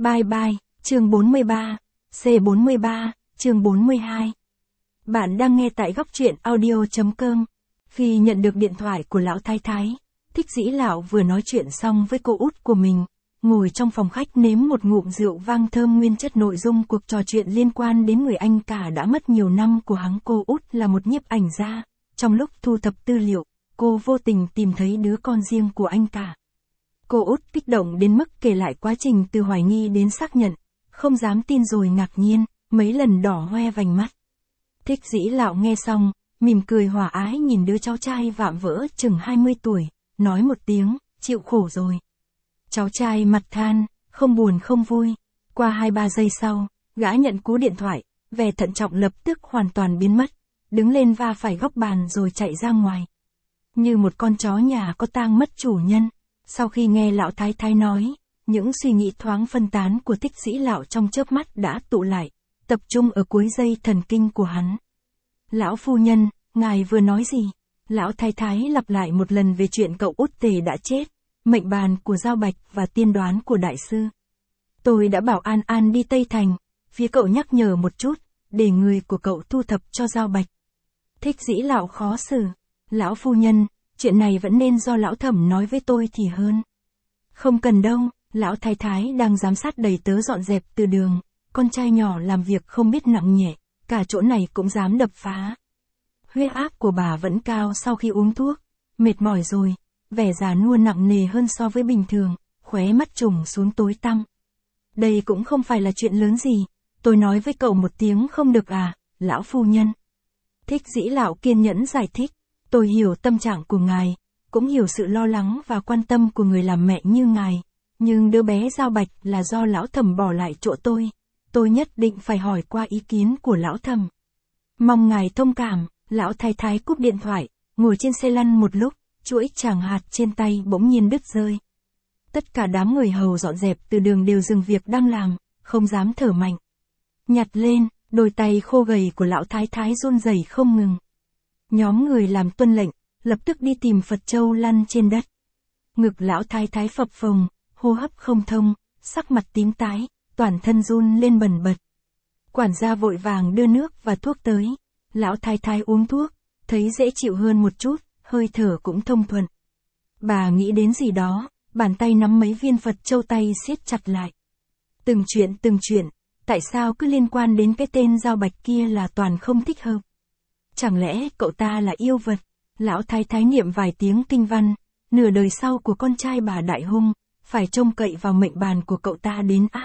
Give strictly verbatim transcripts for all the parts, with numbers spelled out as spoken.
Bye bye, chương bốn mươi ba, C bốn mươi ba, chương bốn mươi hai. Bạn đang nghe tại góc truyện audio chấm com. Khi nhận được điện thoại của lão thái thái, Thích Dĩ Lão vừa nói chuyện xong với cô út của mình, ngồi trong phòng khách nếm một ngụm rượu vang thơm. Nguyên chất nội dung cuộc trò chuyện liên quan đến người anh cả đã mất nhiều năm của hắn. Cô út là một nhiếp ảnh gia, trong lúc thu thập tư liệu, cô vô tình tìm thấy đứa con riêng của anh cả. Cô út kích động đến mức kể lại quá trình từ hoài nghi đến xác nhận, không dám tin rồi ngạc nhiên, mấy lần đỏ hoe vành mắt. Thích Dĩ Lão nghe xong, mỉm cười hòa ái nhìn đứa cháu trai vạm vỡ chừng hai mươi tuổi, nói một tiếng, chịu khổ rồi. Cháu trai mặt than, không buồn không vui. Qua hai ba giây sau, gã nhận cú điện thoại, vẻ thận trọng lập tức hoàn toàn biến mất, đứng lên va phải góc bàn rồi chạy ra ngoài. Như một con chó nhà có tang mất chủ nhân. Sau khi nghe lão thái thái nói, những suy nghĩ thoáng phân tán của Thích Dĩ Lão trong chớp mắt đã tụ lại, tập trung ở cuối dây thần kinh của hắn. Lão phu nhân, ngài vừa nói gì? Lão thái thái lặp lại một lần về chuyện cậu út Tề đã chết, mệnh bàn của Giao Bạch và tiên đoán của đại sư. Tôi đã bảo An An đi Tây Thành, phía cậu nhắc nhở một chút, để người của cậu thu thập cho Giao Bạch. Thích Dĩ Lão khó xử, lão phu nhân, chuyện này vẫn nên do lão thẩm nói với tôi thì hơn. Không cần đâu, lão thái thái đang giám sát đầy tớ dọn dẹp từ đường, con trai nhỏ làm việc không biết nặng nhẹ, cả chỗ này cũng dám đập phá. Huyết áp của bà vẫn cao sau khi uống thuốc, mệt mỏi rồi, vẻ già nua nặng nề hơn so với bình thường, khóe mắt trùng xuống tối tăm. Đây cũng không phải là chuyện lớn gì, tôi nói với cậu một tiếng không được à, lão phu nhân. Thích Dĩ Lão kiên nhẫn giải thích, tôi hiểu tâm trạng của ngài, cũng hiểu sự lo lắng và quan tâm của người làm mẹ như ngài, nhưng đứa bé Giao Bạch là do lão thẩm bỏ lại chỗ tôi, tôi nhất định phải hỏi qua ý kiến của lão thẩm. Mong ngài thông cảm. Lão thái thái cúp điện thoại, ngồi trên xe lăn một lúc, chuỗi tràng hạt trên tay bỗng nhiên đứt rơi. Tất cả đám người hầu dọn dẹp từ đường đều dừng việc đang làm, không dám thở mạnh. Nhặt lên, đôi tay khô gầy của lão thái thái run rẩy không ngừng. Nhóm người làm tuân lệnh, lập tức đi tìm Phật Châu lăn trên đất. Ngực lão thái thái phập phồng, hô hấp không thông, sắc mặt tím tái, toàn thân run lên bần bật. Quản gia vội vàng đưa nước và thuốc tới. Lão thái thái uống thuốc, thấy dễ chịu hơn một chút, hơi thở cũng thông thuận. Bà nghĩ đến gì đó, bàn tay nắm mấy viên Phật Châu tay siết chặt lại. Từng chuyện từng chuyện, tại sao cứ liên quan đến cái tên Giao Bạch kia là toàn không thích hợp? Chẳng lẽ cậu ta là yêu vật? Lão thái thái niệm vài tiếng kinh văn, nửa đời sau của con trai bà đại hung, phải trông cậy vào mệnh bàn của cậu ta đến áp.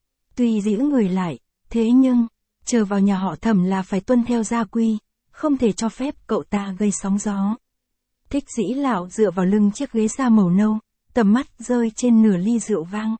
Tuy giữ người lại, thế nhưng chờ vào nhà họ Thẩm là phải tuân theo gia quy, không thể cho phép cậu ta gây sóng gió. Thích Dĩ Lão dựa vào lưng chiếc ghế da màu nâu, tầm mắt rơi trên nửa ly rượu vang.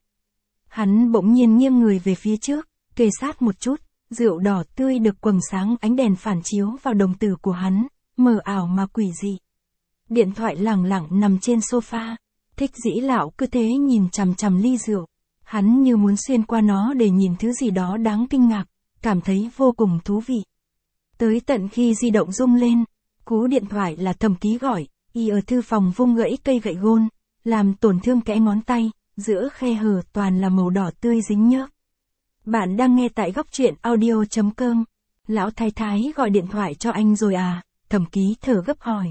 Hắn bỗng nhiên nghiêng người về phía trước, kề sát một chút, rượu đỏ tươi được quầng sáng ánh đèn phản chiếu vào đồng tử của hắn, mờ ảo mà quỷ dị. Điện thoại lẳng lặng nằm trên sofa, Thích Dĩ Lão cứ thế nhìn chằm chằm ly rượu, hắn như muốn xuyên qua nó để nhìn thứ gì đó đáng kinh ngạc, cảm thấy vô cùng thú vị. Tới tận khi di động rung lên, cú điện thoại là Thẩm Ký gọi, y ở thư phòng vung gãy cây gậy gôn, làm tổn thương kẽ ngón tay, giữa khe hở toàn là màu đỏ tươi dính nhớp. Bạn đang nghe tại góc truyện audio chấm com. Lão thái thái gọi điện thoại cho anh rồi à? Thẩm Ký thở gấp hỏi.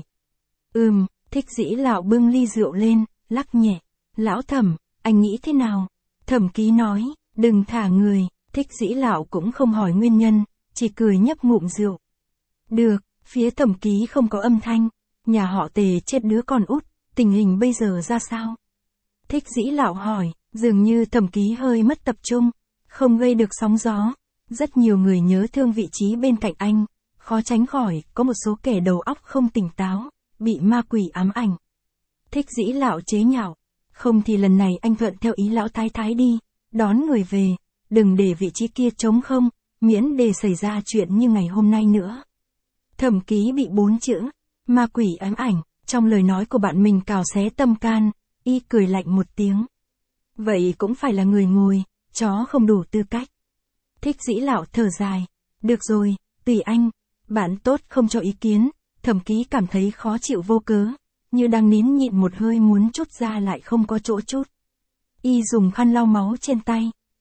Ừm, Thích Dĩ Lão bưng ly rượu lên, lắc nhẹ. Lão Thẩm, anh nghĩ thế nào? Thẩm Ký nói, đừng thả người. Thích Dĩ Lão cũng không hỏi nguyên nhân, chỉ cười nhấp ngụm rượu. Được, phía Thẩm Ký không có âm thanh, nhà họ Tề chết đứa con út, tình hình bây giờ ra sao? Thích Dĩ Lão hỏi, dường như Thẩm Ký hơi mất tập trung, không gây được sóng gió. Rất nhiều người nhớ thương vị trí bên cạnh anh, khó tránh khỏi có một số kẻ đầu óc không tỉnh táo, bị ma quỷ ám ảnh. Thích Dĩ Lão chế nhạo, không thì lần này anh thuận theo ý lão thái thái đi, đón người về. Đừng để vị trí kia trống không, miễn để xảy ra chuyện như ngày hôm nay nữa. Thẩm Ký bị bốn chữ, ma quỷ ám ảnh, trong lời nói của bạn mình cào xé tâm can, y cười lạnh một tiếng. Vậy cũng phải là người ngồi, chó không đủ tư cách. Thích Dĩ Lão thở dài, được rồi, tùy anh, bạn tốt không cho ý kiến. Thẩm Ký cảm thấy khó chịu vô cớ, như đang nín nhịn một hơi muốn trút ra lại không có chỗ trút. Y dùng khăn lau máu trên tay.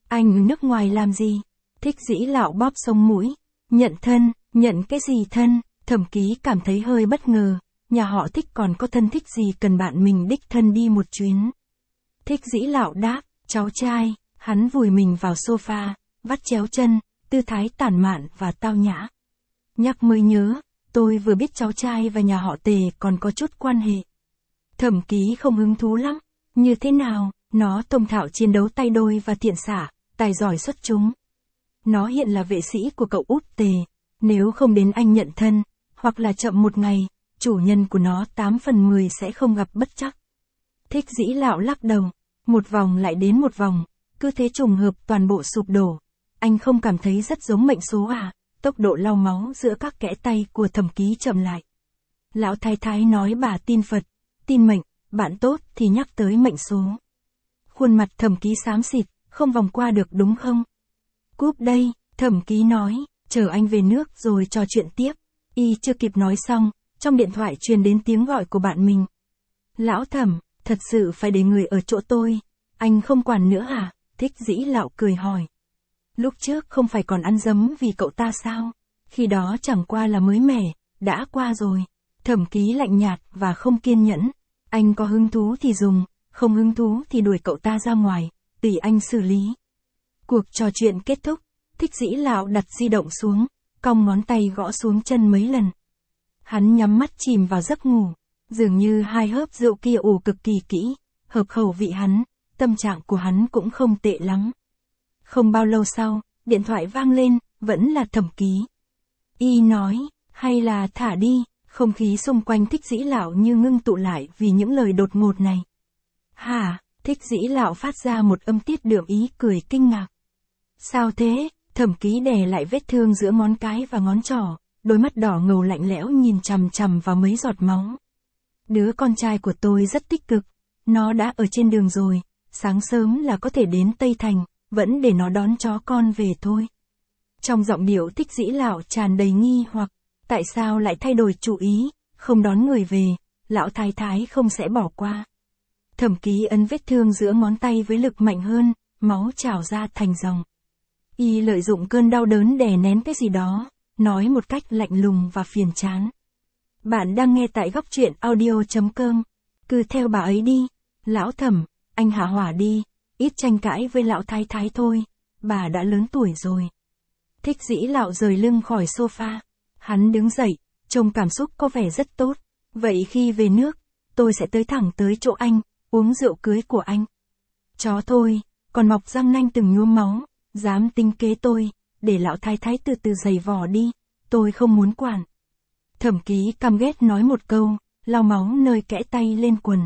Anh ở nước ngoài làm gì? Thích Dĩ Lạo bóp sống mũi. Nhận thân, nhận cái gì thân? Thẩm Ký cảm thấy hơi bất ngờ, nhà họ Thích còn có thân thích gì cần bạn mình đích thân đi một chuyến. Thích Dĩ Lạo đáp, cháu trai, hắn vùi mình vào sofa, vắt chéo chân, tư thái tản mạn và tao nhã. Nhắc mới nhớ, tôi vừa biết cháu trai và nhà họ Tề còn có chút quan hệ. Thẩm Ký không hứng thú lắm, như thế nào, nó thông thạo chiến đấu tay đôi và thiện xạ, tài giỏi xuất chúng. Nó hiện là vệ sĩ của cậu út Tề, nếu không đến anh nhận thân, hoặc là chậm một ngày, chủ nhân của nó tám phần mười sẽ không gặp bất trắc. Thích Dĩ Lạo lắc đầu, một vòng lại đến một vòng, cứ thế trùng hợp toàn bộ sụp đổ. Anh không cảm thấy rất giống mệnh số à? Tốc độ lau máu giữa các kẽ tay của Thẩm Ký chậm lại. Lão thái thái nói bà tin Phật, tin mệnh, bạn tốt thì nhắc tới mệnh số. Khuôn mặt Thẩm Ký xám xịt, không vòng qua được đúng không? Cúp đây, Thẩm Ký nói, chờ anh về nước rồi trò chuyện tiếp. Y chưa kịp nói xong, trong điện thoại truyền đến tiếng gọi của bạn mình. Lão Thẩm, thật sự phải để người ở chỗ tôi, anh không quản nữa à? Thích Dĩ Lạo cười hỏi. Lúc trước không phải còn ăn dấm vì cậu ta sao? Khi đó chẳng qua là mới mẻ, đã qua rồi. Thẩm Ký lạnh nhạt và không kiên nhẫn. Anh có hứng thú thì dùng, không hứng thú thì đuổi cậu ta ra ngoài, tùy anh xử lý. Cuộc trò chuyện kết thúc, Thích Dĩ Lạo đặt di động xuống, cong ngón tay gõ xuống chân mấy lần. Hắn nhắm mắt chìm vào giấc ngủ, dường như hai hớp rượu kia ủ cực kỳ kỹ, hợp khẩu vị hắn, tâm trạng của hắn cũng không tệ lắm. Không bao lâu sau, điện thoại vang lên, vẫn là Thẩm Ký. Y nói, hay là thả đi, không khí xung quanh Thích Dĩ Lạo như ngưng tụ lại vì những lời đột ngột này. Hả? Thích Dĩ Lạo phát ra một âm tiết đượm ý cười kinh ngạc. Sao thế? Thẩm Ký đè lại vết thương giữa ngón cái và ngón trỏ, đôi mắt đỏ ngầu lạnh lẽo nhìn chằm chằm vào mấy giọt máu. Đứa con trai của tôi rất tích cực, nó đã ở trên đường rồi, sáng sớm là có thể đến Tây Thành, vẫn để nó đón chó con về thôi. Trong giọng điệu Thích Dĩ Lạo tràn đầy nghi hoặc, tại sao lại thay đổi chủ ý, không đón người về, lão thái thái không sẽ bỏ qua. Thẩm Ký ấn vết thương giữa ngón tay với lực mạnh hơn, máu trào ra thành dòng. Y lợi dụng cơn đau đớn đè nén cái gì đó, nói một cách lạnh lùng và phiền chán. Bạn đang nghe tại góc truyện audio chấm com. Cứ theo bà ấy đi. Lão Thẩm, anh hạ hỏa đi, ít tranh cãi với lão thái thái thôi, bà đã lớn tuổi rồi. Thích Dĩ Lạo rời lưng khỏi sofa. Hắn đứng dậy, trông cảm xúc có vẻ rất tốt. Vậy khi về nước, tôi sẽ tới thẳng tới chỗ anh, uống rượu cưới của anh. Chó thôi, còn mọc răng nanh từng nhuốm máu, dám tính kế tôi, để lão thái thái từ từ giày vò đi, tôi không muốn quản. Thẩm Ký căm ghét nói một câu, lau máu nơi kẽ tay lên quần.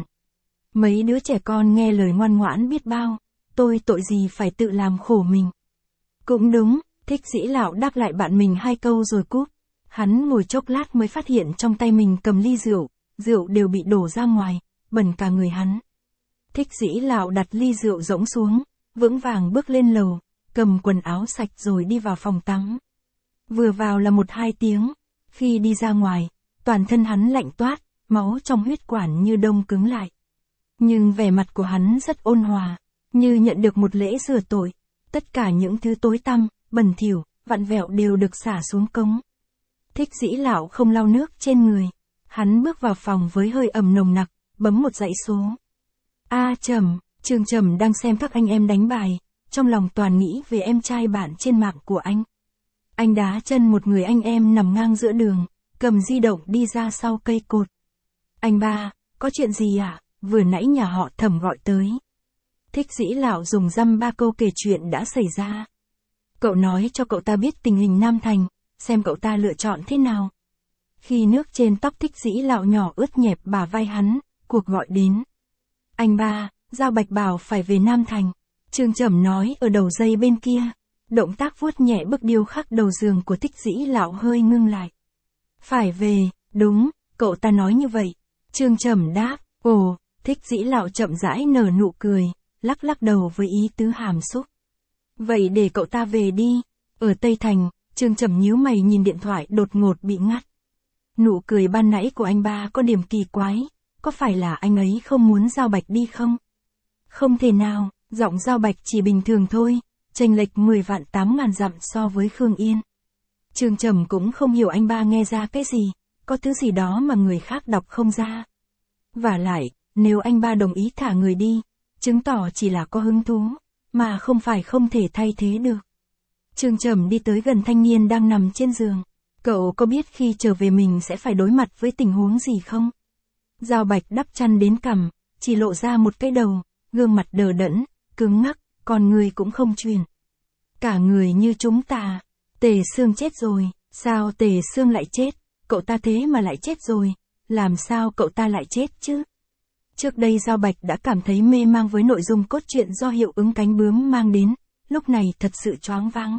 Mấy đứa trẻ con nghe lời ngoan ngoãn biết bao, tôi tội gì phải tự làm khổ mình. Cũng đúng, Thích Dĩ Lạo đáp lại bạn mình hai câu rồi cúp. Hắn ngồi chốc lát mới phát hiện trong tay mình cầm ly rượu, rượu đều bị đổ ra ngoài, bẩn cả người hắn. Thích Dĩ Lạo đặt ly rượu rỗng xuống, vững vàng bước lên lầu, cầm quần áo sạch rồi đi vào phòng tắm. Vừa vào là một hai tiếng, khi đi ra ngoài, toàn thân hắn lạnh toát, máu trong huyết quản như đông cứng lại. Nhưng vẻ mặt của hắn rất ôn hòa, như nhận được một lễ rửa tội. Tất cả những thứ tối tăm, bẩn thỉu, vặn vẹo đều được xả xuống cống. Thích Dĩ Lạo không lau nước trên người. Hắn bước vào phòng với hơi ẩm nồng nặc, bấm một dãy số. A Trầm, Trương Trầm đang xem các anh em đánh bài, trong lòng toàn nghĩ về em trai bạn trên mạng của anh. Anh đá chân một người anh em nằm ngang giữa đường, cầm di động đi ra sau cây cột. Anh ba, có chuyện gì à? Vừa nãy nhà họ Thẩm gọi tới. Thích Dĩ Lạo dùng dăm ba câu kể chuyện đã xảy ra. Cậu nói cho cậu ta biết tình hình Nam Thành, xem cậu ta lựa chọn thế nào. Khi nước trên tóc Thích Dĩ Lạo nhỏ ướt nhẹp bả vai hắn, cuộc gọi đến. Anh ba, Giao Bạch bảo phải về Nam Thành. Trương Trầm nói ở đầu dây bên kia. Động tác vuốt nhẹ bức điêu khắc đầu giường của Thích Dĩ Lạo hơi ngưng lại. Phải về, đúng, cậu ta nói như vậy. Trương Trầm đáp, ồ, Thích Dĩ Lạo chậm rãi nở nụ cười, lắc lắc đầu với ý tứ hàm xúc. Vậy để cậu ta về đi. Ở Tây Thành, Trương Trầm nhíu mày nhìn điện thoại đột ngột bị ngắt. Nụ cười ban nãy của anh ba có điểm kỳ quái, có phải là anh ấy không muốn Giao Bạch đi không? Không thể nào, giọng Giao Bạch chỉ bình thường thôi, chênh lệch mười vạn tám ngàn dặm so với Khương Yên. Trương Trầm cũng không hiểu anh ba nghe ra cái gì, có thứ gì đó mà người khác đọc không ra. Vả lại, nếu anh ba đồng ý thả người đi, chứng tỏ chỉ là có hứng thú, mà không phải không thể thay thế được. Trương Trầm đi tới gần thanh niên đang nằm trên giường. Cậu có biết khi trở về mình sẽ phải đối mặt với tình huống gì không? Giao Bạch đắp chăn đến cằm, chỉ lộ ra một cái đầu, gương mặt đờ đẫn, cứng ngắc, còn người cũng không chuyển. Cả người như chúng ta. Tề Sương chết rồi, sao Tề Sương lại chết? Cậu ta thế mà lại chết rồi, làm sao cậu ta lại chết chứ? Trước đây Giao Bạch đã cảm thấy mê mang với nội dung cốt truyện do hiệu ứng cánh bướm mang đến, lúc này thật sự choáng váng.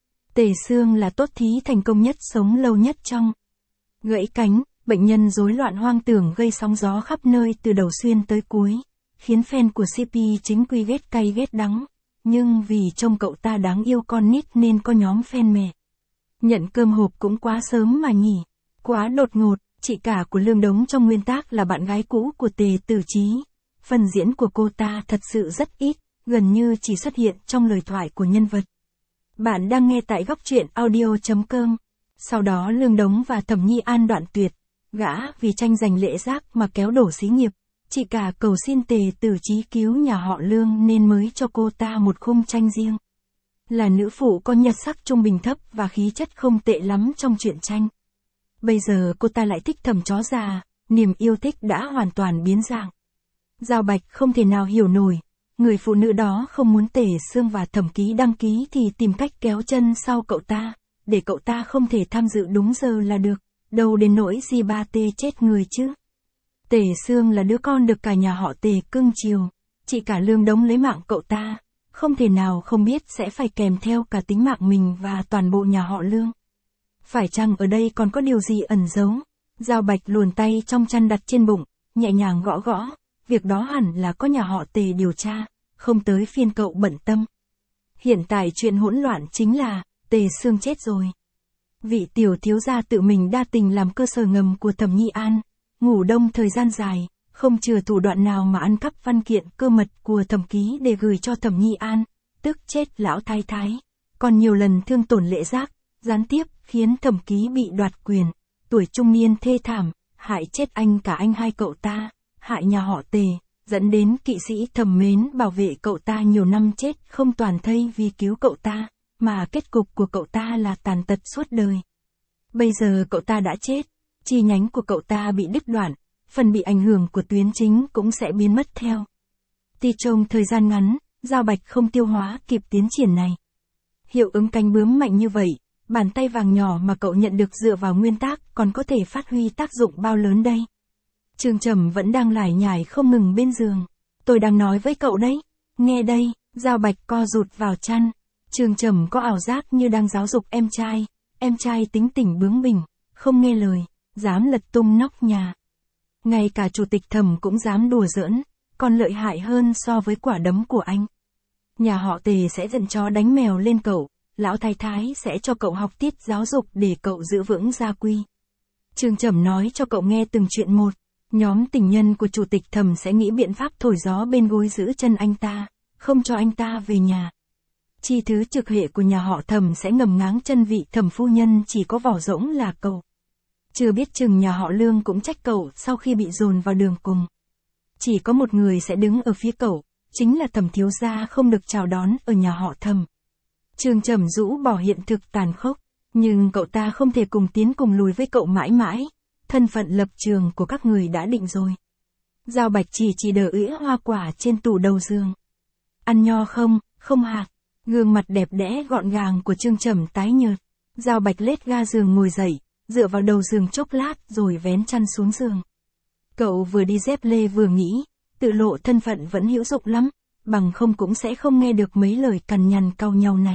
Tề Sương là tốt thí thành công nhất sống lâu nhất trong gãy cánh, bệnh nhân rối loạn hoang tưởng gây sóng gió khắp nơi từ đầu xuyên tới cuối, khiến fan của xê pê chính quy ghét cay ghét đắng, nhưng vì trông cậu ta đáng yêu con nít nên có nhóm fan mẹ. Nhận cơm hộp cũng quá sớm mà nhỉ, quá đột ngột. Chị cả của Lương Đống trong nguyên tác là bạn gái cũ của Tề Tử Chí. Phần diễn của cô ta thật sự rất ít, gần như chỉ xuất hiện trong lời thoại của nhân vật. Bạn đang nghe tại góc truyện audio chấm com. Sau đó Lương Đống và Thẩm Nhi An đoạn tuyệt, gã vì tranh giành lễ giác mà kéo đổ xí nghiệp. Chị cả cầu xin Tề Tử Chí cứu nhà họ Lương nên mới cho cô ta một khung tranh riêng. Là nữ phụ có nhật sắc trung bình thấp và khí chất không tệ lắm trong truyện tranh. Bây giờ cô ta lại thích Thẩm chó già, niềm yêu thích đã hoàn toàn biến dạng. Giao Bạch không thể nào hiểu nổi, người phụ nữ đó không muốn Tề Sương và Thẩm Ký đăng ký thì tìm cách kéo chân sau cậu ta, để cậu ta không thể tham dự đúng giờ là được, đâu đến nỗi gì ba tê chết người chứ. Tề Sương là đứa con được cả nhà họ Tề cưng chiều, chị cả Lương Đống lấy mạng cậu ta, không thể nào không biết sẽ phải kèm theo cả tính mạng mình và toàn bộ nhà họ Lương. Phải chăng ở đây còn có điều gì ẩn giấu? Giao Bạch luồn tay trong chăn đặt trên bụng, nhẹ nhàng gõ gõ, việc đó hẳn là có nhà họ Tề điều tra, không tới phiên cậu bận tâm. Hiện tại chuyện hỗn loạn chính là, Tề Sương chết rồi. Vị tiểu thiếu gia tự mình đa tình làm cơ sở ngầm của Thẩm Nhi An, ngủ đông thời gian dài, không chừa thủ đoạn nào mà ăn cắp văn kiện cơ mật của Thẩm Ký để gửi cho Thẩm Nhi An, tức chết lão thái thái, còn nhiều lần thương tổn lễ giác, gián tiếp khiến Thẩm Ký bị đoạt quyền, tuổi trung niên thê thảm, hại chết anh cả anh hai cậu ta, hại nhà họ Tề, dẫn đến kỵ sĩ Thẩm Mến bảo vệ cậu ta nhiều năm chết không toàn thây vì cứu cậu ta, mà kết cục của cậu ta là tàn tật suốt đời. Bây giờ cậu ta đã chết, chi nhánh của cậu ta bị đứt đoạn, phần bị ảnh hưởng của tuyến chính cũng sẽ biến mất theo. Tuy trong thời gian ngắn, Giao Bạch không tiêu hóa kịp tiến triển này. Hiệu ứng cánh bướm mạnh như vậy, bàn tay vàng nhỏ mà cậu nhận được dựa vào nguyên tác còn có thể phát huy tác dụng bao lớn đây. Trương Trầm vẫn đang lải nhải không ngừng bên giường. Tôi đang nói với cậu đấy. Nghe đây, Giao Bạch co rụt vào chăn. Trương Trầm có ảo giác như đang giáo dục em trai. Em trai tính tình bướng bỉnh, không nghe lời, dám lật tung nóc nhà. Ngay cả chủ tịch Thẩm cũng dám đùa giỡn, còn lợi hại hơn so với quả đấm của anh. Nhà họ Tề sẽ giận chó đánh mèo lên cậu. Lão thái thái sẽ cho cậu học tiết giáo dục để cậu giữ vững gia quy. Trương Trầm nói cho cậu nghe từng chuyện một. Nhóm tình nhân của chủ tịch Thẩm sẽ nghĩ biện pháp thổi gió bên gối giữ chân anh ta, không cho anh ta về nhà. Chi thứ trực hệ của nhà họ Thẩm sẽ ngầm ngáng chân vị Thẩm phu nhân chỉ có vỏ rỗng là cậu. Chưa biết chừng nhà họ Lương cũng trách cậu sau khi bị dồn vào đường cùng. Chỉ có một người sẽ đứng ở phía cậu, chính là Thẩm thiếu gia không được chào đón ở nhà họ Thẩm. Trương Trầm rũ bỏ hiện thực tàn khốc, nhưng cậu ta không thể cùng tiến cùng lùi với cậu mãi mãi, thân phận lập trường của các người đã định rồi. Giao Bạch chỉ chỉ đờ ưỡi hoa quả trên tủ đầu giường. Ăn nho không, không hạt, gương mặt đẹp đẽ gọn gàng của Trương Trầm tái nhợt. Giao Bạch lết ga giường ngồi dậy, dựa vào đầu giường chốc lát rồi vén chăn xuống giường. Cậu vừa đi dép lê vừa nghĩ, tự lộ thân phận vẫn hữu dụng lắm, bằng không cũng sẽ không nghe được mấy lời cằn nhằn cau nhau này.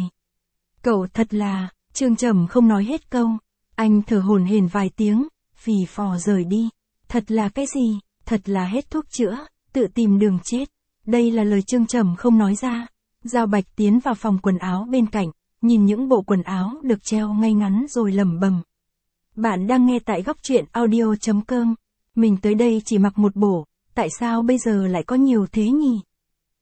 Cậu thật là, Trương Trầm không nói hết câu, anh thở hổn hển vài tiếng, phì phò rời đi. Thật là cái gì, thật là hết thuốc chữa, tự tìm đường chết. Đây là lời Trương Trầm không nói ra. Giao Bạch tiến vào phòng quần áo bên cạnh, nhìn những bộ quần áo được treo ngay ngắn rồi lẩm bẩm. Bạn đang nghe tại góc truyện audio chấm com. Mình tới đây chỉ mặc một bộ, tại sao bây giờ lại có nhiều thế nhỉ?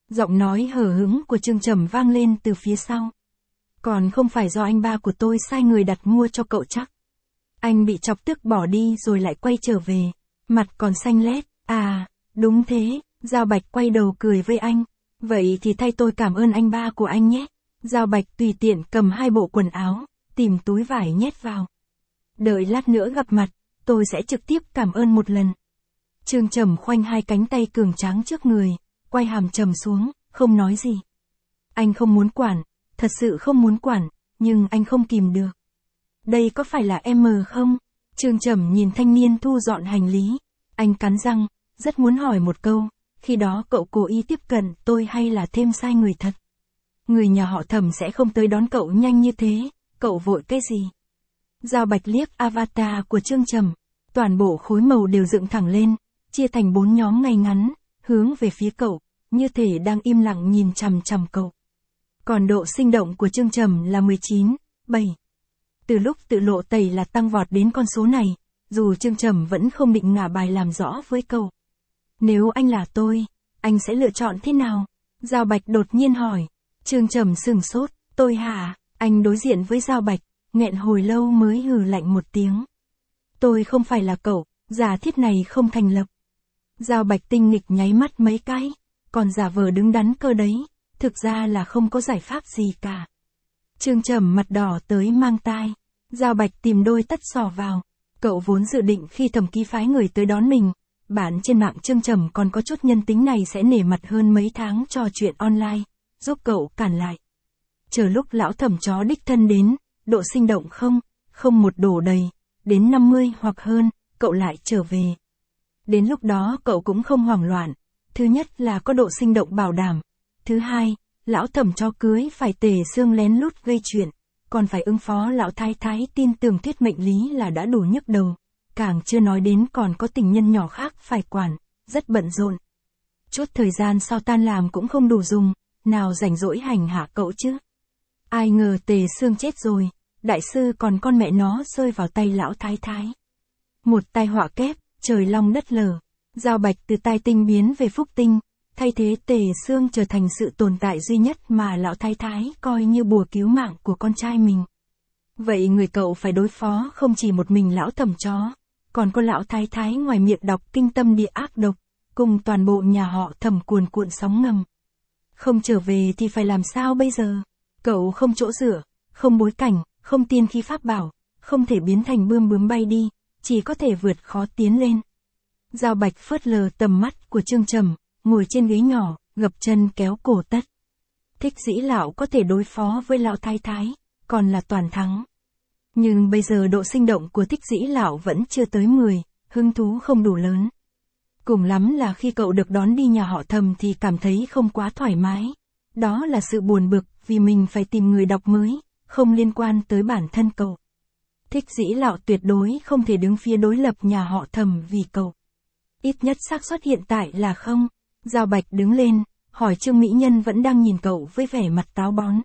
Giọng nói hờ hững của Trương Trầm vang lên từ phía sau. Còn không phải do anh ba của tôi sai người đặt mua cho cậu chắc. Anh bị chọc tức bỏ đi rồi lại quay trở về. Mặt còn xanh lét. À, đúng thế. Giao Bạch quay đầu cười với anh. Vậy thì thay tôi cảm ơn anh ba của anh nhé. Giao Bạch tùy tiện cầm hai bộ quần áo, tìm túi vải nhét vào. Đợi lát nữa gặp mặt, tôi sẽ trực tiếp cảm ơn một lần. Trương Trầm khoanh hai cánh tay cường tráng trước người, quay hàm trầm xuống, không nói gì. Anh không muốn quản, thật sự không muốn quản, nhưng anh không kìm được. Đây có phải là em không? Trương Trầm nhìn thanh niên thu dọn hành lý. Anh cắn răng, rất muốn hỏi một câu, khi đó cậu cố ý tiếp cận tôi hay là thêm sai người thật? Người nhà họ Thẩm sẽ không tới đón cậu nhanh như thế, cậu vội cái gì? Giao Bạch liếc avatar của Trương Trầm, toàn bộ khối màu đều dựng thẳng lên, chia thành bốn nhóm ngay ngắn, hướng về phía cậu, như thể đang im lặng nhìn chằm chằm cậu. Còn độ sinh động của Trương Trầm là mười chín, bảy. Từ lúc tự lộ tẩy là tăng vọt đến con số này, dù Trương Trầm vẫn không định ngả bài làm rõ với cậu. Nếu anh là tôi, anh sẽ lựa chọn thế nào? Giao Bạch đột nhiên hỏi. Trương Trầm sừng sốt, tôi hả? Anh đối diện với Giao Bạch, nghẹn hồi lâu mới hừ lạnh một tiếng. Tôi không phải là cậu, giả thiết này không thành lập. Giao Bạch tinh nghịch nháy mắt mấy cái, còn giả vờ đứng đắn cơ đấy, thực ra là không có giải pháp gì cả. Trương Trầm mặt đỏ tới mang tai, Giao Bạch tìm đôi tất sò vào, cậu vốn dự định khi Thẩm Ký phái người tới đón mình, bạn trên mạng Trương Trầm còn có chút nhân tính này sẽ nể mặt hơn mấy tháng trò chuyện online, giúp cậu cản lại. Chờ lúc lão Thẩm chó đích thân đến, độ sinh động không, không một đổ đầy, đến năm mươi hoặc hơn, cậu lại trở về. Đến lúc đó cậu cũng không hoảng loạn, thứ nhất là có độ sinh động bảo đảm, thứ hai, lão Thẩm cho cưới phải Tề Sương lén lút gây chuyện, còn phải ứng phó lão thái thái tin tưởng thuyết mệnh lý là đã đủ nhức đầu, càng chưa nói đến còn có tình nhân nhỏ khác phải quản, rất bận rộn. Chút thời gian sau tan làm cũng không đủ dùng, nào rảnh rỗi hành hạ cậu chứ. Ai ngờ Tề Sương chết rồi, đại sư còn con mẹ nó rơi vào tay lão thái thái. Một tai họa kép, trời long đất lở, Giao Bạch từ tai tinh biến về phúc tinh, thay thế Tề Sương trở thành sự tồn tại duy nhất mà lão thái thái coi như bùa cứu mạng của con trai mình. Vậy người cậu phải đối phó không chỉ một mình lão Thẩm chó, còn có lão thái thái ngoài miệng đọc kinh tâm địa ác độc, cùng toàn bộ nhà họ Thẩm cuồn cuộn sóng ngầm. Không trở về thì phải làm sao bây giờ? Cậu không chỗ dựa, không bối cảnh, không tiên khí pháp bảo, không thể biến thành bươm bướm bay đi, chỉ có thể vượt khó tiến lên. Giao Bạch phớt lờ tầm mắt của Trương Trầm, ngồi trên ghế nhỏ, gập chân kéo cổ tất. Thích Dĩ lão có thể đối phó với lão thái thái, còn là toàn thắng. Nhưng bây giờ độ sinh động của Thích Dĩ lão vẫn chưa tới mười, hứng thú không đủ lớn. Cùng lắm là khi cậu được đón đi nhà họ Thẩm thì cảm thấy không quá thoải mái. Đó là sự buồn bực vì mình phải tìm người đọc mới, không liên quan tới bản thân cậu. Thích Dĩ lão tuyệt đối không thể đứng phía đối lập nhà họ Thẩm vì cậu. Ít nhất xác suất hiện tại là không. Giao Bạch đứng lên, hỏi Trương Mỹ Nhân vẫn đang nhìn cậu với vẻ mặt táo bón.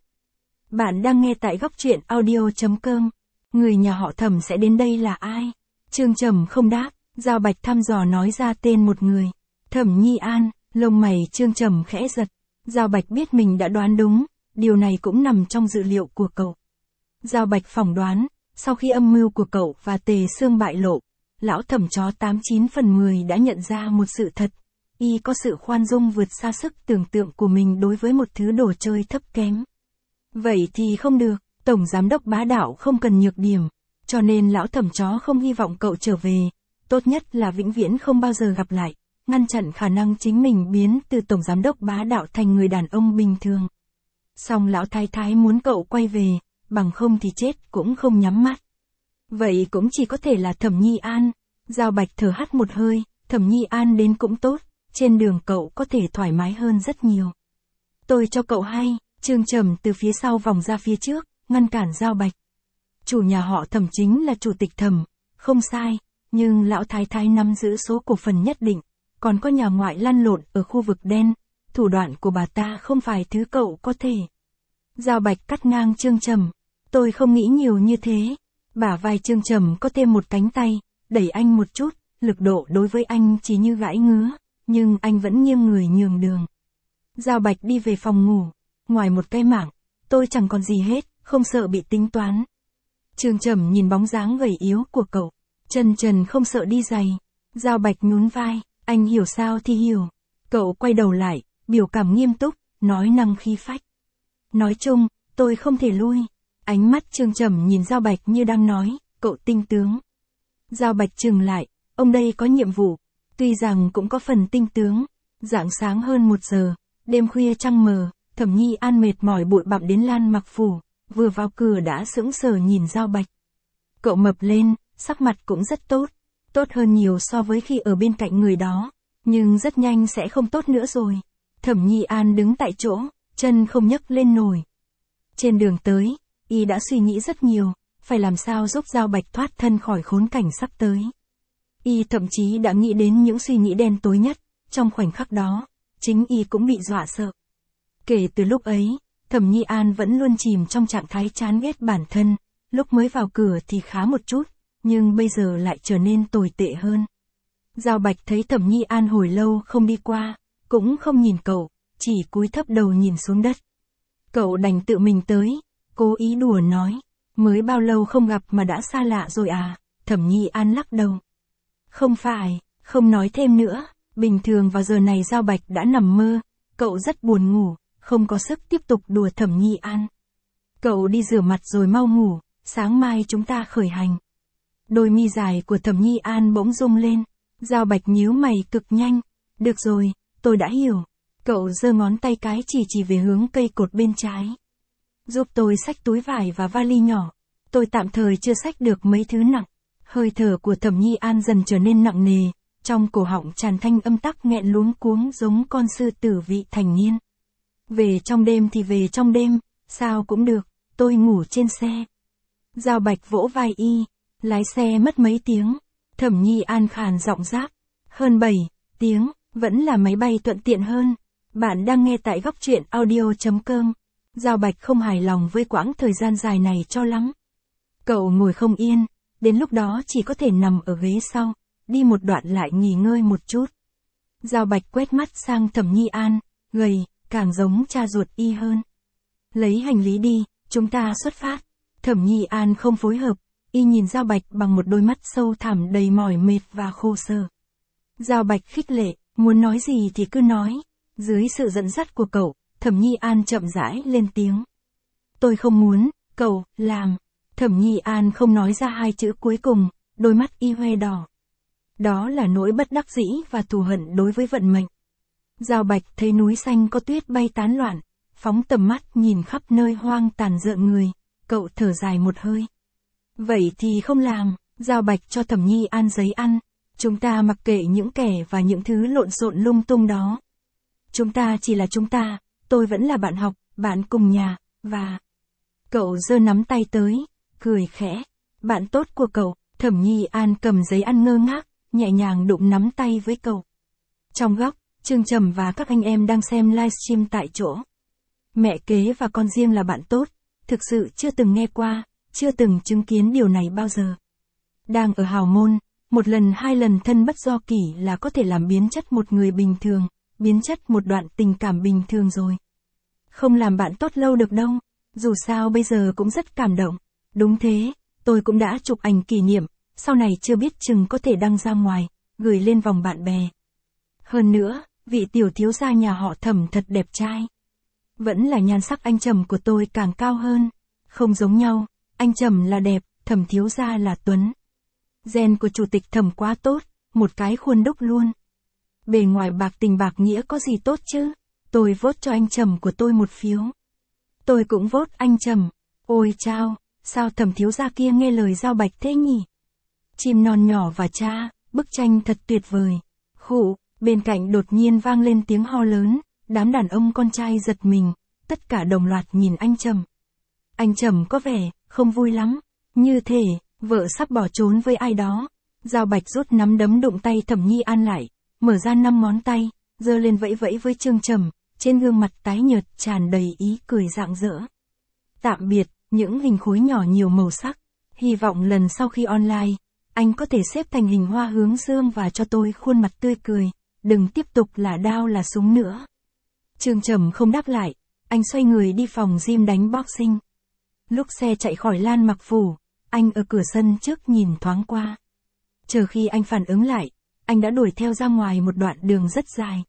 Bạn đang nghe tại góc truyện audio chấm com. Người nhà họ Thẩm sẽ đến đây là ai? Trương Trầm không đáp, Giao Bạch thăm dò nói ra tên một người. Thẩm Nhi An, lông mày Trương Trầm khẽ giật. Giao Bạch biết mình đã đoán đúng, điều này cũng nằm trong dự liệu của cậu. Giao Bạch phỏng đoán, sau khi âm mưu của cậu và Tề Sương bại lộ, lão Thẩm chó tám chín phần mười đã nhận ra một sự thật. Y có sự khoan dung vượt xa sức tưởng tượng của mình đối với một thứ đồ chơi thấp kém. Vậy thì không được, Tổng Giám đốc bá đạo không cần nhược điểm, cho nên lão Thẩm chó không hy vọng cậu trở về, tốt nhất là vĩnh viễn không bao giờ gặp lại, ngăn chặn khả năng chính mình biến từ Tổng Giám đốc bá đạo thành người đàn ông bình thường. Song lão thái thái muốn cậu quay về, bằng không thì chết cũng không nhắm mắt. Vậy cũng chỉ có thể là Thẩm Nhi An. Giao Bạch thở hắt một hơi, Thẩm Nhi An đến cũng tốt, trên đường cậu có thể thoải mái hơn rất nhiều. Tôi cho cậu hay, Trương Trầm từ phía sau vòng ra phía trước, ngăn cản Giao Bạch. Chủ nhà họ Thẩm chính là chủ tịch Thẩm, không sai, nhưng lão thái thái nắm giữ số cổ phần nhất định, còn có nhà ngoại lăn lộn ở khu vực đen, thủ đoạn của bà ta không phải thứ cậu có thể. Giao Bạch cắt ngang Trương Trầm, tôi không nghĩ nhiều như thế. Bả vai Trương Trầm có thêm một cánh tay, đẩy anh một chút, lực độ đối với anh chỉ như gãi ngứa, nhưng anh vẫn nghiêng người nhường đường. Giao Bạch đi về phòng ngủ. Ngoài một cái mảng, tôi chẳng còn gì hết, không sợ bị tính toán. Trương Trầm nhìn bóng dáng gầy yếu của cậu. Chân trần không sợ đi giày. Giao Bạch nhún vai, anh hiểu sao thì hiểu. Cậu quay đầu lại, biểu cảm nghiêm túc, nói năng khí phách. Nói chung, tôi không thể lui. Ánh mắt Trương Trầm nhìn Giao Bạch như đang nói, cậu tinh tướng. Giao Bạch chừng lại, ông đây có nhiệm vụ. Tuy rằng cũng có phần tinh tướng. Rạng sáng hơn một giờ, đêm khuya trăng mờ, Thẩm Nhi An mệt mỏi bụi bặm đến Lan Mặc Phủ, vừa vào cửa đã sững sờ nhìn Giao Bạch. Cậu mập lên, sắc mặt cũng rất tốt, tốt hơn nhiều so với khi ở bên cạnh người đó, nhưng rất nhanh sẽ không tốt nữa rồi. Thẩm Nhi An đứng tại chỗ, chân không nhấc lên nổi. Trên đường tới, y đã suy nghĩ rất nhiều, phải làm sao giúp Giao Bạch thoát thân khỏi khốn cảnh sắp tới. Y thậm chí đã nghĩ đến những suy nghĩ đen tối nhất, trong khoảnh khắc đó, chính y cũng bị dọa sợ. Kể từ lúc ấy, Thẩm Nhi An vẫn luôn chìm trong trạng thái chán ghét bản thân, lúc mới vào cửa thì khá một chút, nhưng bây giờ lại trở nên tồi tệ hơn. Giao Bạch thấy Thẩm Nhi An hồi lâu không đi qua, cũng không nhìn cậu, chỉ cúi thấp đầu nhìn xuống đất. Cậu đành tự mình tới, cố ý đùa nói, mới bao lâu không gặp mà đã xa lạ rồi à, Thẩm Nhi An lắc đầu. Không phải, không nói thêm nữa, bình thường vào giờ này Giao Bạch đã nằm mơ, cậu rất buồn ngủ, không có sức tiếp tục đùa Thẩm Nhi An. Cậu đi rửa mặt rồi mau ngủ, sáng mai chúng ta khởi hành. Đôi mi dài của Thẩm Nhi An bỗng rung lên, Giao Bạch nhíu mày cực nhanh, được rồi, tôi đã hiểu. Cậu giơ ngón tay cái chỉ chỉ về hướng cây cột bên trái. Giúp tôi xách túi vải và vali nhỏ, tôi tạm thời chưa xách được mấy thứ nặng. Hơi thở của Thẩm Nhi An dần trở nên nặng nề, trong cổ họng tràn thanh âm tắc nghẹn luống cuống giống con sư tử vị thành niên. Về trong đêm thì về trong đêm, sao cũng được, tôi ngủ trên xe. Giao Bạch vỗ vai y, lái xe mất mấy tiếng, Thẩm Nhi An khàn giọng ráp, hơn bảy tiếng, vẫn là máy bay thuận tiện hơn. Bạn đang nghe tại góc truyện audio chấm com. Giao Bạch không hài lòng với quãng thời gian dài này cho lắm. Cậu ngồi không yên, đến lúc đó chỉ có thể nằm ở ghế sau, đi một đoạn lại nghỉ ngơi một chút. Giao Bạch quét mắt sang Thẩm Nhi An, gầy, càng giống cha ruột y hơn. Lấy hành lý đi, chúng ta xuất phát. Thẩm Nhi An không phối hợp, y nhìn Giao Bạch bằng một đôi mắt sâu thẳm đầy mỏi mệt và khô sở. Giao Bạch khích lệ, muốn nói gì thì cứ nói. Dưới sự dẫn dắt của cậu, Thẩm Nhi An chậm rãi lên tiếng. Tôi không muốn, cậu, làm. Thẩm Nhi An không nói ra hai chữ cuối cùng, đôi mắt y hoe đỏ. Đó là nỗi bất đắc dĩ và thù hận đối với vận mệnh. Giao Bạch thấy núi xanh có tuyết bay tán loạn, phóng tầm mắt nhìn khắp nơi hoang tàn rợn người, cậu thở dài một hơi. Vậy thì không làm, Giao Bạch cho Thẩm Nhi An giấy ăn, chúng ta mặc kệ những kẻ và những thứ lộn xộn lung tung đó. Chúng ta chỉ là chúng ta, tôi vẫn là bạn học, bạn cùng nhà, và... Cậu giơ nắm tay tới, cười khẽ. Bạn tốt của cậu, Thẩm Nhi An cầm giấy ăn ngơ ngác, nhẹ nhàng đụng nắm tay với cậu. Trong góc, Trương Trầm và các anh em đang xem livestream tại chỗ. Mẹ kế và con riêng là bạn tốt, thực sự chưa từng nghe qua, chưa từng chứng kiến điều này bao giờ. Đang ở hào môn, một lần hai lần thân bất do kỷ là có thể làm biến chất một người bình thường, biến chất một đoạn tình cảm bình thường rồi. Không làm bạn tốt lâu được đâu, dù sao bây giờ cũng rất cảm động. Đúng thế, tôi cũng đã chụp ảnh kỷ niệm, sau này chưa biết chừng có thể đăng ra ngoài, gửi lên vòng bạn bè. Hơn nữa, vị tiểu thiếu gia nhà họ Thẩm thật đẹp trai. Vẫn là nhan sắc anh Trầm của tôi càng cao hơn. Không giống nhau, anh Trầm là đẹp, Thẩm thiếu gia là tuấn. Gen của chủ tịch Thẩm quá tốt, một cái khuôn đúc luôn. Bề ngoài bạc tình bạc nghĩa có gì tốt chứ? Tôi vote cho anh Trầm của tôi một phiếu. Tôi cũng vote anh Trầm. Ôi chao, sao Thẩm thiếu gia kia nghe lời Giao Bạch thế nhỉ? Chim non nhỏ và cha, bức tranh thật tuyệt vời. Khụ, bên cạnh đột nhiên vang lên tiếng ho lớn, đám đàn ông con trai giật mình, tất cả đồng loạt nhìn anh Trầm. Anh Trầm có vẻ không vui lắm, như thể vợ sắp bỏ trốn với ai đó. Giao Bạch rút nắm đấm đụng tay Thẩm Nhi An lại, mở ra năm ngón tay, giơ lên vẫy vẫy với Trương Trầm, trên gương mặt tái nhợt tràn đầy ý cười rạng rỡ. Tạm biệt, những hình khối nhỏ nhiều màu sắc. Hy vọng lần sau khi online, anh có thể xếp thành hình hoa hướng dương và cho tôi khuôn mặt tươi cười, đừng tiếp tục là đao là súng nữa. Trương Trầm không đáp lại, anh xoay người đi phòng gym đánh boxing. Lúc xe chạy khỏi Lan Mặc Phủ, anh ở cửa sân trước nhìn thoáng qua. Chờ khi anh phản ứng lại, anh đã đuổi theo ra ngoài một đoạn đường rất dài.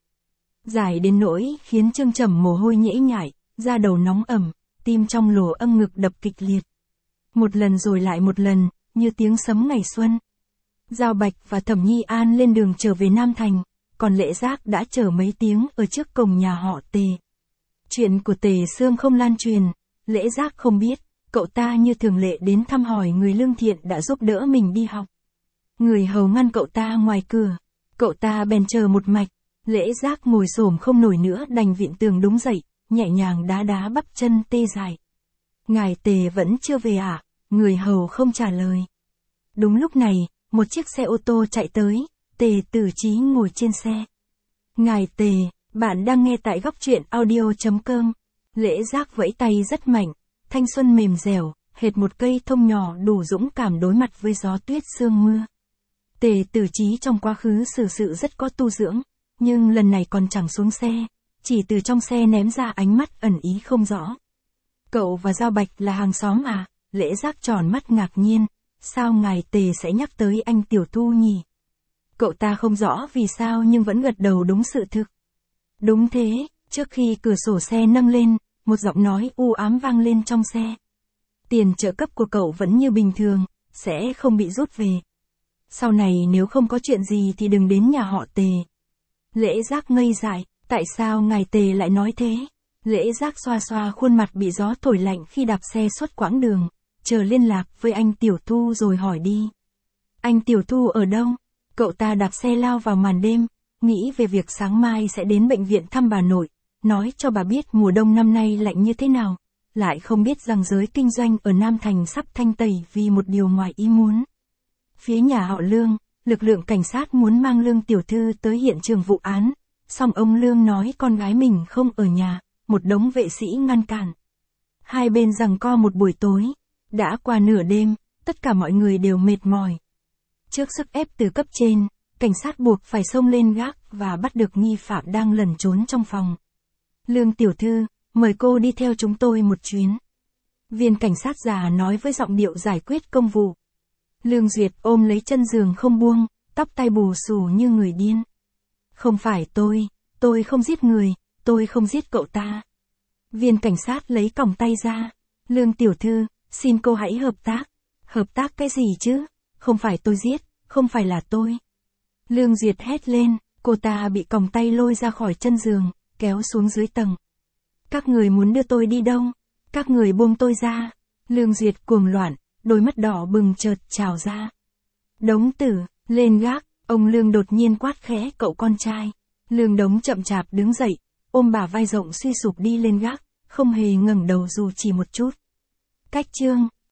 Dài đến nỗi khiến Trương Trầm mồ hôi nhễ nhại, da đầu nóng ẩm, tim trong lỗ âm ngực đập kịch liệt. Một lần rồi lại một lần, như tiếng sấm ngày xuân. Giao Bạch và Thẩm Nhi An lên đường trở về Nam Thành, còn Lễ Giác đã chờ mấy tiếng ở trước cổng nhà họ Tề. Chuyện của Tề Sương không lan truyền, Lễ Giác không biết, cậu ta như thường lệ đến thăm hỏi người lương thiện đã giúp đỡ mình đi học. Người hầu ngăn cậu ta ngoài cửa, cậu ta bèn chờ một mạch, Lễ Giác ngồi xổm không nổi nữa đành vịn tường đứng dậy, nhẹ nhàng đá đá bắp chân tê dại. Ngài Tề vẫn chưa về à? Người hầu không trả lời. Đúng lúc này, một chiếc xe ô tô chạy tới, Tề Tử Chí ngồi trên xe. Ngài Tề, bạn đang nghe tại góc truyện audio chấm com. Lễ Giác vẫy tay rất mạnh, thanh xuân mềm dẻo, hệt một cây thông nhỏ đủ dũng cảm đối mặt với gió tuyết sương mưa. Tề Tử Chí trong quá khứ xử sự rất có tu dưỡng, nhưng lần này còn chẳng xuống xe, chỉ từ trong xe ném ra ánh mắt ẩn ý không rõ. Cậu và Giao Bạch là hàng xóm à? Lễ Giác tròn mắt ngạc nhiên, sao ngài Tề sẽ nhắc tới anh Tiểu Thu nhỉ? Cậu ta không rõ vì sao nhưng vẫn gật đầu đúng sự thực. Đúng thế, trước khi cửa sổ xe nâng lên, một giọng nói u ám vang lên trong xe. Tiền trợ cấp của cậu vẫn như bình thường, sẽ không bị rút về. Sau này nếu không có chuyện gì thì đừng đến nhà họ Tề. Lễ Giác ngây dại, tại sao ngài Tề lại nói thế? Lễ Giác xoa xoa khuôn mặt bị gió thổi lạnh khi đạp xe suốt quãng đường, chờ liên lạc với anh Tiểu Thu rồi hỏi đi. Anh Tiểu Thu ở đâu? Cậu ta đạp xe lao vào màn đêm, nghĩ về việc sáng mai sẽ đến bệnh viện thăm bà nội, nói cho bà biết mùa đông năm nay lạnh như thế nào, lại không biết rằng giới kinh doanh ở Nam Thành sắp thanh tẩy vì một điều ngoài ý muốn. Phía nhà họ Lương, lực lượng cảnh sát muốn mang Lương tiểu thư tới hiện trường vụ án, song ông Lương nói con gái mình không ở nhà, một đống vệ sĩ ngăn cản. Hai bên giằng co một buổi tối, đã qua nửa đêm, tất cả mọi người đều mệt mỏi. Trước sức ép từ cấp trên, cảnh sát buộc phải xông lên gác và bắt được nghi phạm đang lẩn trốn trong phòng. Lương tiểu thư, mời cô đi theo chúng tôi một chuyến. Viên cảnh sát già nói với giọng điệu giải quyết công vụ. Lương Duyệt ôm lấy chân giường không buông, tóc tai bù xù như người điên. Không phải tôi, tôi không giết người, tôi không giết cậu ta. Viên cảnh sát lấy còng tay ra. Lương tiểu thư, xin cô hãy hợp tác. Hợp tác cái gì chứ? Không phải tôi giết, không phải là tôi. Lương Duyệt hét lên, cô ta bị còng tay lôi ra khỏi chân giường, kéo xuống dưới tầng. Các người muốn đưa tôi đi đâu? Các người buông tôi ra. Lương Duyệt cuồng loạn, đôi mắt đỏ bừng chợt trào ra. Đống tử, lên gác, ông Lương đột nhiên quát khẽ cậu con trai. Lương Đống chậm chạp đứng dậy, ôm bả vai rộng suy sụp đi lên gác, không hề ngẩng đầu dù chỉ một chút. Cách chương